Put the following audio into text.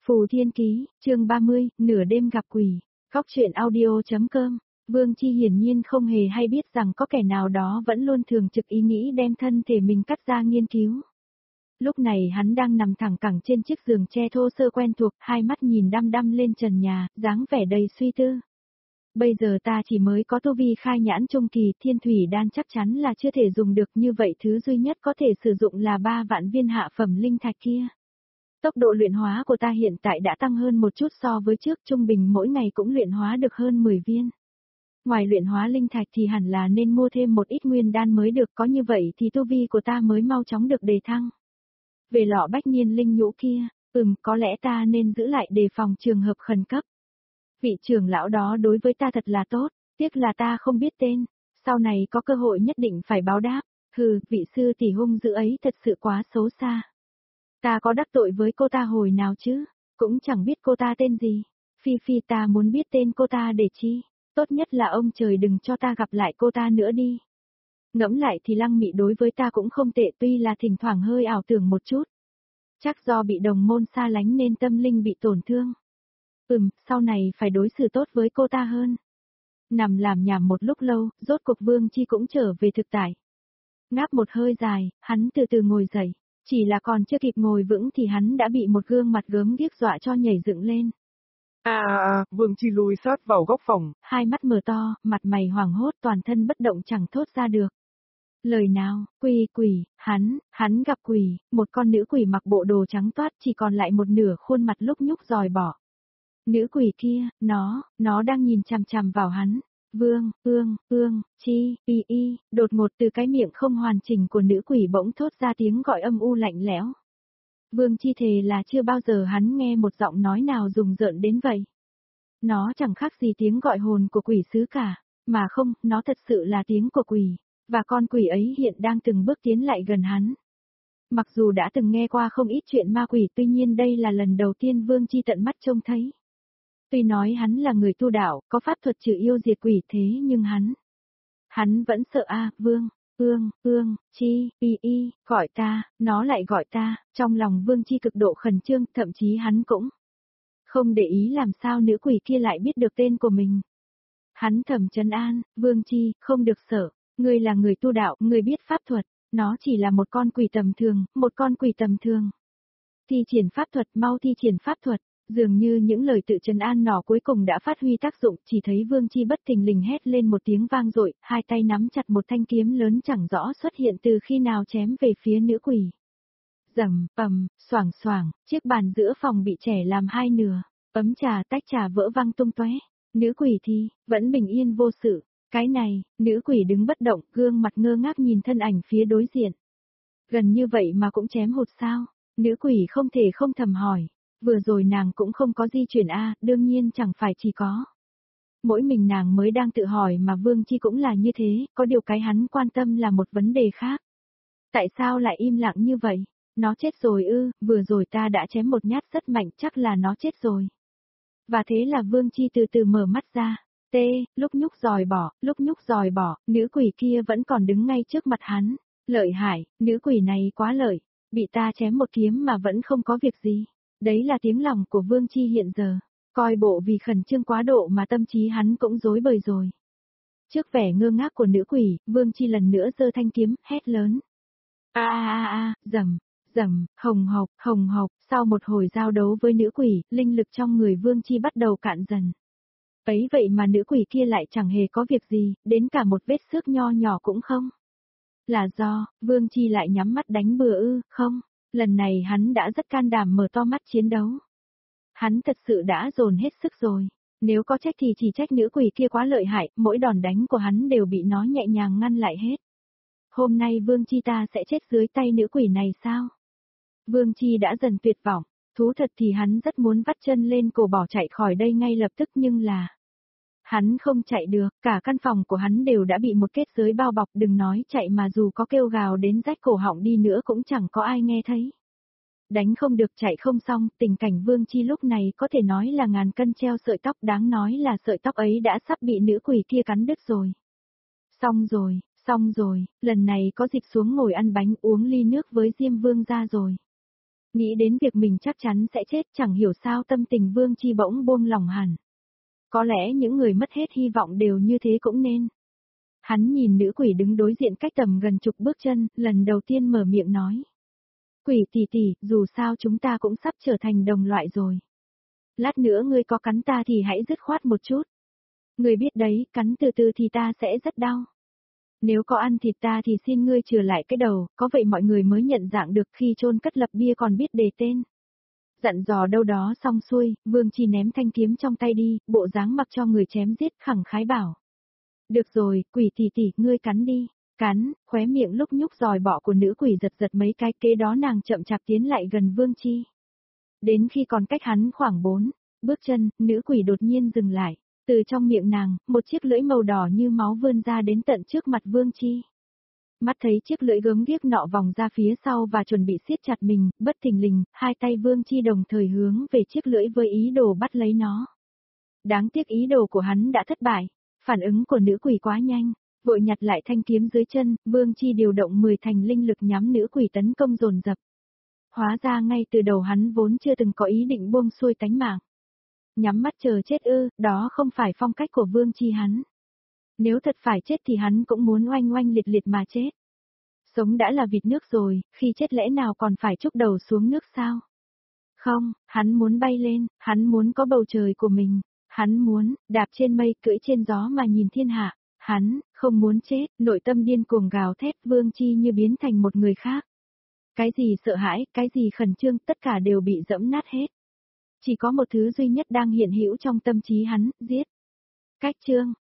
Phù Thiên Ký, chương 30, nửa đêm gặp quỷ. Góc truyện audio.com. Vương Chi hiển nhiên không hề hay biết rằng có kẻ nào đó vẫn luôn thường trực ý nghĩ đem thân thể mình cắt ra nghiên cứu. Lúc này hắn đang nằm thẳng cẳng trên chiếc giường tre thô sơ quen thuộc, hai mắt nhìn đăm đăm lên trần nhà, dáng vẻ đầy suy tư. Bây giờ ta chỉ mới có tu vi khai nhãn trung kỳ, thiên thủy đan chắc chắn là chưa thể dùng được, như vậy thứ duy nhất có thể sử dụng là 3 vạn viên hạ phẩm linh thạch kia. Tốc độ luyện hóa của ta hiện tại đã tăng hơn một chút so với trước, trung bình mỗi ngày cũng luyện hóa được hơn 10 viên. Ngoài luyện hóa linh thạch thì hẳn là nên mua thêm một ít nguyên đan mới được, có như vậy thì tu vi của ta mới mau chóng được đề thăng. Về lọ bách niên linh nhũ kia, có lẽ ta nên giữ lại đề phòng trường hợp khẩn cấp. Vị trưởng lão đó đối với ta thật là tốt, tiếc là ta không biết tên, sau này có cơ hội nhất định phải báo đáp. Vị sư tỷ hung dữ ấy thật sự quá xấu xa. Ta có đắc tội với cô ta hồi nào chứ, cũng chẳng biết cô ta tên gì. Phi ta muốn biết tên cô ta để chi, tốt nhất là ông trời đừng cho ta gặp lại cô ta nữa đi. Ngẫm lại thì Lăng Mị đối với ta cũng không tệ, tuy là thỉnh thoảng hơi ảo tưởng một chút. Chắc do bị đồng môn xa lánh nên tâm linh bị tổn thương. Sau này phải đối xử tốt với cô ta hơn. Nằm làm nhảm một lúc lâu, rốt cuộc Vương Chi cũng trở về thực tại. Ngáp một hơi dài, hắn từ từ ngồi dậy. Chỉ là còn chưa kịp ngồi vững thì hắn đã bị một gương mặt gớm ghiếc dọa cho nhảy dựng lên. Vương Chi lùi sát vào góc phòng. Hai mắt mở to, mặt mày hoảng hốt, toàn thân bất động chẳng thốt ra được. Lời nào, quỷ, hắn gặp quỷ, một con nữ quỷ mặc bộ đồ trắng toát, chỉ còn lại một nửa khuôn mặt lúc nhúc dòi bỏ. Nữ quỷ kia, nó đang nhìn chằm chằm vào hắn. Đột ngột từ cái miệng không hoàn chỉnh của nữ quỷ bỗng thốt ra tiếng gọi âm u lạnh lẽo. Vương Chi thề là chưa bao giờ hắn nghe một giọng nói nào rùng rợn đến vậy. Nó chẳng khác gì tiếng gọi hồn của quỷ sứ cả, mà không, nó thật sự là tiếng của quỷ, và con quỷ ấy hiện đang từng bước tiến lại gần hắn. Mặc dù đã từng nghe qua không ít chuyện ma quỷ, tuy nhiên đây là lần đầu tiên Vương Chi tận mắt trông thấy. Tuy nói hắn là người tu đạo, có pháp thuật trừ yêu diệt quỷ, thế nhưng hắn vẫn sợ. Vương Chi, gọi ta, nó lại gọi ta. Trong lòng Vương Chi cực độ khẩn trương, thậm chí hắn cũng không để ý làm sao nữ quỷ kia lại biết được tên của mình. Hắn thầm trấn an, Vương Chi, không được sợ, ngươi là người tu đạo, ngươi biết pháp thuật, nó chỉ là một con quỷ tầm thường. Thi triển pháp thuật, mau thi triển pháp thuật. Dường như những lời tự trấn an nọ cuối cùng đã phát huy tác dụng, chỉ thấy Vương Chi bất thình lình hét lên một tiếng vang dội, hai tay nắm chặt một thanh kiếm lớn chẳng rõ xuất hiện từ khi nào chém về phía nữ quỷ. Rầm, xoảng, chiếc bàn giữa phòng bị chẻ làm hai nửa, ấm trà tách trà vỡ văng tung tóe. Nữ quỷ thì vẫn bình yên vô sự. Cái này, nữ quỷ đứng bất động, gương mặt ngơ ngác nhìn thân ảnh phía đối diện. Gần như vậy mà cũng chém hụt sao? Nữ quỷ không thể không thầm hỏi. Vừa rồi nàng cũng không có di chuyển đương nhiên chẳng phải chỉ có. Mỗi mình nàng mới đang tự hỏi mà Vương Chi cũng là như thế, có điều cái hắn quan tâm là một vấn đề khác. Tại sao lại im lặng như vậy? Nó chết rồi vừa rồi ta đã chém một nhát rất mạnh, chắc là nó chết rồi. Và thế là Vương Chi từ từ mở mắt ra. Lúc nhúc dòi bỏ, nữ quỷ kia vẫn còn đứng ngay trước mặt hắn. Lợi hại, nữ quỷ này quá lợi, bị ta chém một kiếm mà vẫn không có việc gì. Đấy là tiếng lòng của Vương Chi hiện giờ, coi bộ vì khẩn trương quá độ mà tâm trí hắn cũng rối bời rồi. Trước vẻ ngơ ngác của nữ quỷ, Vương Chi lần nữa giơ thanh kiếm, hét lớn. Rầm, hồng hộc, sau một hồi giao đấu với nữ quỷ, linh lực trong người Vương Chi bắt đầu cạn dần. Ấy vậy mà nữ quỷ kia lại chẳng hề có việc gì, đến cả một vết xước nho nhỏ cũng không. Là do, Vương Chi lại nhắm mắt đánh bừa không? Lần này hắn đã rất can đảm mở to mắt chiến đấu. Hắn thật sự đã dồn hết sức rồi. Nếu có trách thì chỉ trách nữ quỷ kia quá lợi hại, mỗi đòn đánh của hắn đều bị nó nhẹ nhàng ngăn lại hết. Hôm nay Vương Chi ta sẽ chết dưới tay nữ quỷ này sao? Vương Chi đã dần tuyệt vọng. Thú thật thì hắn rất muốn vắt chân lên cổ bỏ chạy khỏi đây ngay lập tức, nhưng là hắn không chạy được, cả căn phòng của hắn đều đã bị một kết giới bao bọc, đừng nói chạy mà dù có kêu gào đến rách cổ họng đi nữa cũng chẳng có ai nghe thấy. Đánh không được chạy không xong, tình cảnh Vương Chi lúc này có thể nói là ngàn cân treo sợi tóc, đáng nói là sợi tóc ấy đã sắp bị nữ quỷ kia cắn đứt rồi. Xong rồi, lần này có dịp xuống ngồi ăn bánh uống ly nước với Diêm Vương ra rồi. Nghĩ đến việc mình chắc chắn sẽ chết, chẳng hiểu sao tâm tình Vương Chi bỗng buông lòng hẳn. Có lẽ những người mất hết hy vọng đều như thế cũng nên. Hắn nhìn nữ quỷ đứng đối diện cách tầm gần chục bước chân, lần đầu tiên mở miệng nói. Quỷ tỷ tỷ, dù sao chúng ta cũng sắp trở thành đồng loại rồi. Lát nữa ngươi có cắn ta thì hãy dứt khoát một chút. Ngươi biết đấy, cắn từ từ thì ta sẽ rất đau. Nếu có ăn thịt ta thì xin ngươi chừa lại cái đầu, có vậy mọi người mới nhận dạng được khi chôn cất lập bia còn biết đề tên. Dặn dò đâu đó xong xuôi, Vương Chi ném thanh kiếm trong tay đi, bộ dáng mặc cho người chém giết khẳng khái bảo. Được rồi, quỷ tỷ tỷ, ngươi cắn đi. Cắn, khóe miệng lúc nhúc giòi bọ của nữ quỷ giật giật mấy cái, kế đó nàng chậm chạp tiến lại gần Vương Chi. Đến khi còn cách hắn khoảng 4 bước chân, nữ quỷ đột nhiên dừng lại. Từ trong miệng nàng, một chiếc lưỡi màu đỏ như máu vươn ra đến tận trước mặt Vương Chi. Mắt thấy chiếc lưỡi gớm ghiếc nọ vòng ra phía sau và chuẩn bị siết chặt mình, bất thình lình, hai tay Vương Chi đồng thời hướng về chiếc lưỡi với ý đồ bắt lấy nó. Đáng tiếc ý đồ của hắn đã thất bại, phản ứng của nữ quỷ quá nhanh, vội nhặt lại thanh kiếm dưới chân, Vương Chi điều động 10 thành linh lực nhắm nữ quỷ tấn công dồn dập. Hóa ra ngay từ đầu hắn vốn chưa từng có ý định buông xuôi tánh mạng. Nhắm mắt chờ chết ư, đó không phải phong cách của Vương Chi hắn. Nếu thật phải chết thì hắn cũng muốn oanh oanh liệt liệt mà chết. Sống đã là vịt nước rồi, khi chết lẽ nào còn phải trúc đầu xuống nước sao? Không, hắn muốn bay lên, hắn muốn có bầu trời của mình, hắn muốn, đạp trên mây cưỡi trên gió mà nhìn thiên hạ, hắn, không muốn chết, nội tâm điên cuồng gào thét Vương Chi như biến thành một người khác. Cái gì sợ hãi, cái gì khẩn trương, tất cả đều bị dẫm nát hết. Chỉ có một thứ duy nhất đang hiện hữu trong tâm trí hắn, giết. Cách chương